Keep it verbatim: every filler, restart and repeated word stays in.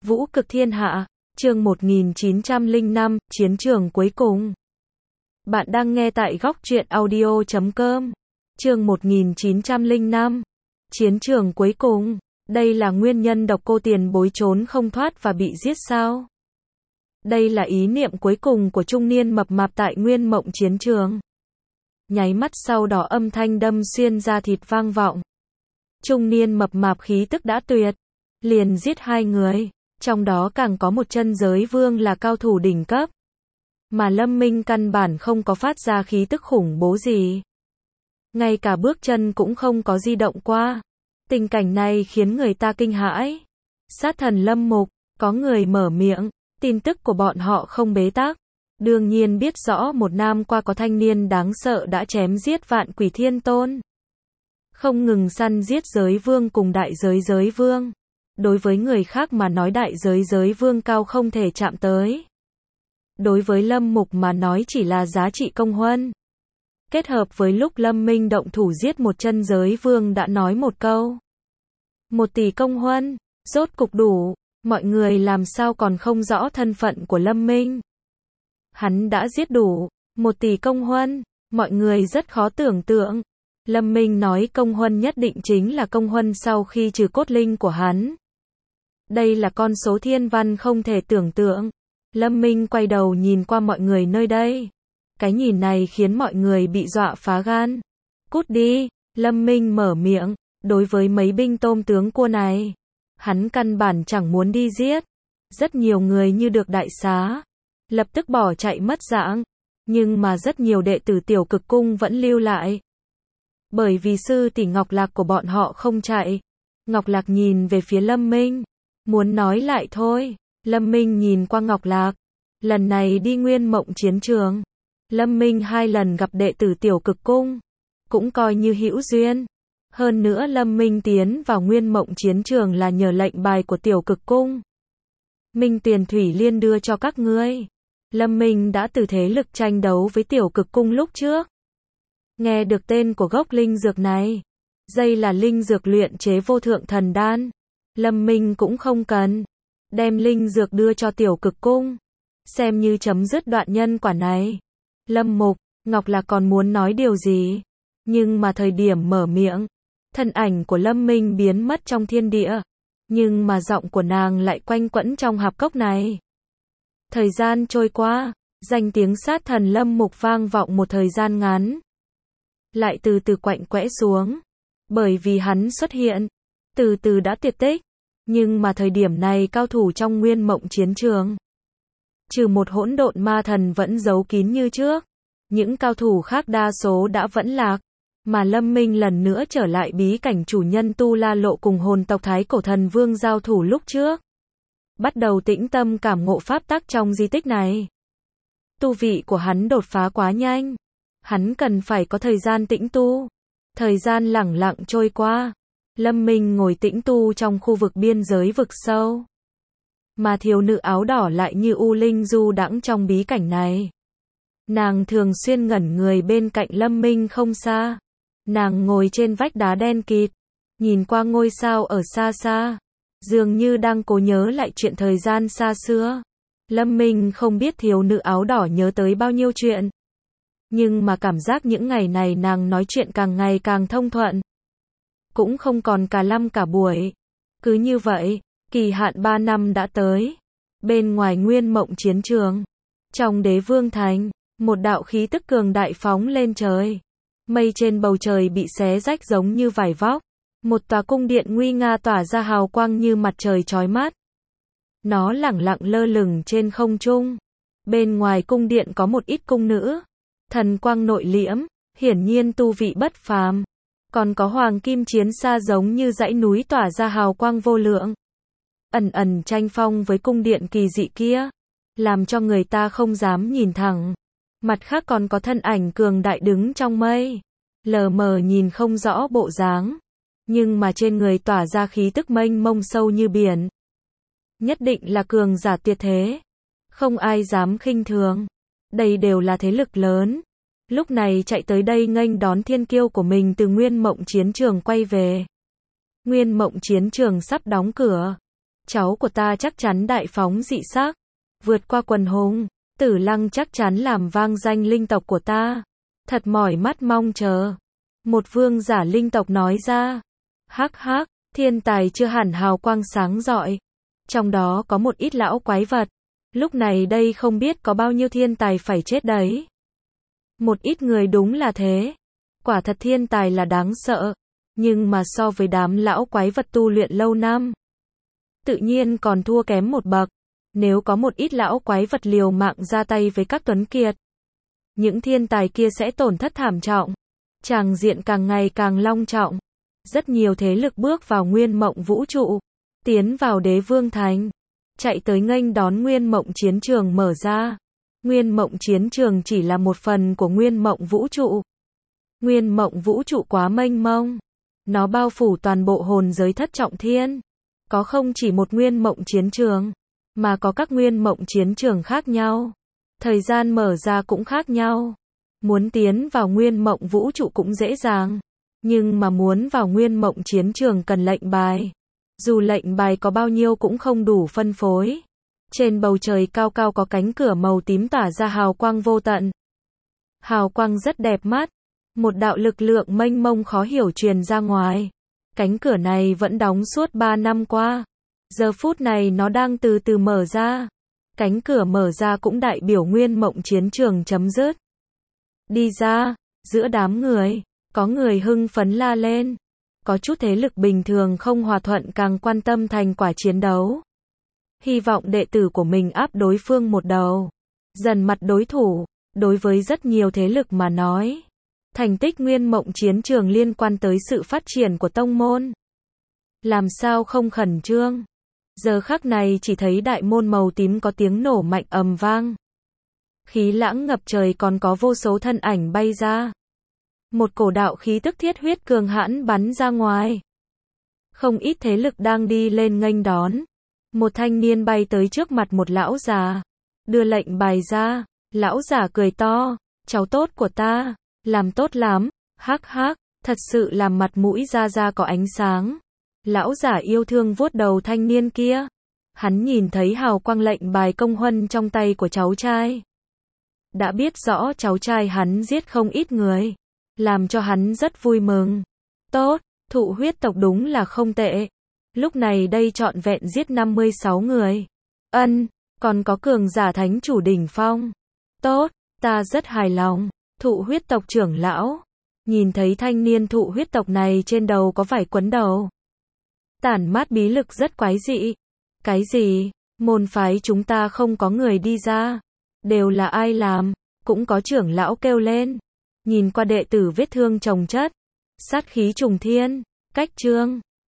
Vũ cực thiên hạ, chương một nghìn chín trăm lẻ năm, chiến trường cuối cùng. Bạn đang nghe tại góc truyện audio chấm com. Chương một nghìn chín trăm lẻ năm, chiến trường cuối cùng. Đây là nguyên nhân độc cô tiền bối trốn không thoát và bị giết sao? Đây là ý niệm cuối cùng của trung niên mập mạp tại nguyên mộng chiến trường. Nháy mắt sau đó âm thanh đâm xuyên da thịt vang vọng. Trung niên mập mạp khí tức đã tuyệt, liền giết hai người, trong đó càng có một chân giới vương là cao thủ đỉnh cấp. Mà Lâm Minh căn bản không có phát ra khí tức khủng bố gì. Ngay cả bước chân cũng không có di động qua. Tình cảnh này khiến người ta kinh hãi. Sát thần Lâm Mục, có người mở miệng, tin tức của bọn họ không bế tắc. Đương nhiên biết rõ một năm qua có thanh niên đáng sợ đã chém giết vạn quỷ thiên tôn. Không ngừng săn giết giới vương cùng đại giới giới vương. Đối với người khác mà nói đại giới giới vương cao không thể chạm tới. Đối với Lâm Mục mà nói chỉ là giá trị công huân. Kết hợp với lúc Lâm Minh động thủ giết một chân giới vương đã nói một câu. Một tỷ công huân, rốt cục đủ, mọi người làm sao còn không rõ thân phận của Lâm Minh. Hắn đã giết đủ, một tỷ công huân, mọi người rất khó tưởng tượng. Lâm Minh nói công huân nhất định chính là công huân sau khi trừ cốt linh của hắn. Đây là con số thiên văn không thể tưởng tượng. Lâm Minh quay đầu nhìn qua mọi người nơi đây. Cái nhìn này khiến mọi người bị dọa phá gan. Cút đi, Lâm Minh mở miệng, đối với mấy binh tôm tướng cua này. Hắn căn bản chẳng muốn đi giết. Rất nhiều người như được đại xá. Lập tức bỏ chạy mất dạng. Nhưng mà rất nhiều đệ tử tiểu cực cung vẫn lưu lại. Bởi vì sư tỷ Ngọc Lạc của bọn họ không chạy. Ngọc Lạc nhìn về phía Lâm Minh. Muốn nói lại thôi. Lâm Minh nhìn qua Ngọc Lạc. Lần này đi nguyên mộng chiến trường. Lâm Minh hai lần gặp đệ tử tiểu cực cung. Cũng coi như hữu duyên. Hơn nữa Lâm Minh tiến vào nguyên mộng chiến trường là nhờ lệnh bài của tiểu cực cung. Minh Tuyền Thủy Liên đưa cho các ngươi. Lâm Minh đã từ thế lực tranh đấu với tiểu cực cung lúc trước. Nghe được tên của gốc linh dược này. Đây là linh dược luyện chế vô thượng thần đan. Lâm Minh cũng không cần. Đem linh dược đưa cho tiểu cực cung. Xem như chấm dứt đoạn nhân quả này. Lâm Mục, Ngọc Lạc còn muốn nói điều gì. Nhưng mà thời điểm mở miệng. Thân ảnh của Lâm Minh biến mất trong thiên địa. Nhưng mà giọng của nàng lại quanh quẩn trong hạp cốc này. Thời gian trôi qua. Danh tiếng sát thần Lâm Mục vang vọng một thời gian ngắn. Lại từ từ quạnh quẽ xuống. Bởi vì hắn xuất hiện. Từ từ đã tuyệt tích. Nhưng mà thời điểm này cao thủ trong nguyên mộng chiến trường. Trừ một hỗn độn ma thần vẫn giấu kín như trước. Những cao thủ khác đa số đã vẫn lạc. Mà Lâm Minh lần nữa trở lại bí cảnh chủ nhân Tu La Lộ cùng hồn tộc Thái Cổ Thần Vương giao thủ lúc trước. Bắt đầu tĩnh tâm cảm ngộ pháp tắc trong di tích này. Tu vị của hắn đột phá quá nhanh. Hắn cần phải có thời gian tĩnh tu. Thời gian lẳng lặng trôi qua. Lâm Minh ngồi tĩnh tu trong khu vực biên giới vực sâu. Mà thiếu nữ áo đỏ lại như u linh du đãng trong bí cảnh này. Nàng thường xuyên ngẩn người bên cạnh Lâm Minh không xa. Nàng ngồi trên vách đá đen kịt. Nhìn qua ngôi sao ở xa xa. Dường như đang cố nhớ lại chuyện thời gian xa xưa. Lâm Minh không biết thiếu nữ áo đỏ nhớ tới bao nhiêu chuyện. Nhưng mà cảm giác những ngày này nàng nói chuyện càng ngày càng thông thuận. Cũng không còn cả năm cả buổi. Cứ như vậy, kỳ hạn ba năm đã tới. Bên ngoài nguyên mộng chiến trường. Trong đế vương thành, một đạo khí tức cường đại phóng lên trời. Mây trên bầu trời bị xé rách giống như vải vóc. Một tòa cung điện nguy nga tỏa ra hào quang như mặt trời chói mắt. Nó lẳng lặng lơ lửng trên không trung. Bên ngoài cung điện có một ít cung nữ. Thần quang nội liễm, hiển nhiên tu vị bất phàm. Còn có hoàng kim chiến xa giống như dãy núi tỏa ra hào quang vô lượng. Ẩn ẩn tranh phong với cung điện kỳ dị kia. Làm cho người ta không dám nhìn thẳng. Mặt khác còn có thân ảnh cường đại đứng trong mây. Lờ mờ nhìn không rõ bộ dáng. Nhưng mà trên người tỏa ra khí tức mênh mông sâu như biển. Nhất định là cường giả tuyệt thế. Không ai dám khinh thường. Đây đều là thế lực lớn. Lúc này chạy tới đây nghênh đón thiên kiêu của mình từ nguyên mộng chiến trường quay về. Nguyên mộng chiến trường sắp đóng cửa. cháu của ta chắc chắn đại phóng dị sắc, vượt qua quần hùng, Tử Lăng chắc chắn làm vang danh linh tộc của ta. Thật mỏi mắt mong chờ. Một vương giả linh tộc nói ra. Hắc hắc, thiên tài chưa hẳn hào quang sáng rọi. Trong đó có một ít lão quái vật. Lúc này đây không biết có bao nhiêu thiên tài phải chết đấy. Một ít người đúng là thế. Quả thật thiên tài là đáng sợ. Nhưng mà so với đám lão quái vật tu luyện lâu năm, tự nhiên còn thua kém một bậc. Nếu có một ít lão quái vật liều mạng ra tay với các tuấn kiệt, những thiên tài kia sẽ tổn thất thảm trọng. Tràng diện càng ngày càng long trọng. Rất nhiều thế lực bước vào nguyên mộng vũ trụ, tiến vào đế vương thành, chạy tới nghênh đón nguyên mộng chiến trường mở ra. Nguyên mộng chiến trường chỉ là một phần của nguyên mộng vũ trụ. Nguyên mộng vũ trụ quá mênh mông. Nó bao phủ toàn bộ hồn giới thất trọng thiên. Có không chỉ một nguyên mộng chiến trường, mà có các nguyên mộng chiến trường khác nhau. Thời gian mở ra cũng khác nhau. Muốn tiến vào nguyên mộng vũ trụ cũng dễ dàng. Nhưng mà muốn vào nguyên mộng chiến trường cần lệnh bài. Dù lệnh bài có bao nhiêu cũng không đủ phân phối. Trên bầu trời cao cao có cánh cửa màu tím tỏa ra hào quang vô tận. Hào quang rất đẹp mắt. Một đạo lực lượng mênh mông khó hiểu truyền ra ngoài. Cánh cửa này vẫn đóng suốt ba năm qua. Giờ phút này nó đang từ từ mở ra. Cánh cửa mở ra cũng đại biểu nguyên mộng chiến trường chấm dứt. Đi ra, giữa đám người, có người hưng phấn la lên. Có chút thế lực bình thường không hòa thuận càng quan tâm thành quả chiến đấu. Hy vọng đệ tử của mình áp đối phương một đầu. Dần mặt đối thủ, đối với rất nhiều thế lực mà nói. Thành tích nguyên mộng chiến trường liên quan tới sự phát triển của tông môn. Làm sao không khẩn trương. Giờ khắc này chỉ thấy đại môn màu tím có tiếng nổ mạnh ầm vang. Khí lãng ngập trời còn có vô số thân ảnh bay ra. Một cổ đạo khí tức thiết huyết cường hãn bắn ra ngoài. Không ít thế lực đang đi lên nghênh đón. Một thanh niên bay tới trước mặt một lão già. Đưa lệnh bài ra. Lão già cười to. Cháu tốt của ta. Làm tốt lắm. Hắc hắc. Thật sự làm mặt mũi ra ra có ánh sáng. Lão giả yêu thương vuốt đầu thanh niên kia. Hắn nhìn thấy hào quang lệnh bài công huân trong tay của cháu trai. Đã biết rõ cháu trai hắn giết không ít người. Làm cho hắn rất vui mừng. Tốt, thụ huyết tộc đúng là không tệ. Lúc này đây trọn vẹn giết năm mươi sáu người. Ân, còn có cường giả thánh chủ đỉnh phong. Tốt, ta rất hài lòng. Thụ huyết tộc trưởng lão. Nhìn thấy thanh niên thụ huyết tộc này trên đầu có vải quấn đầu. Tản mát bí lực rất quái dị. Cái gì? Môn phái chúng ta không có người đi ra. Đều là ai làm? Cũng có trưởng lão kêu lên. Nhìn qua đệ tử vết thương chồng chất. Sát khí trùng thiên. Cách trương.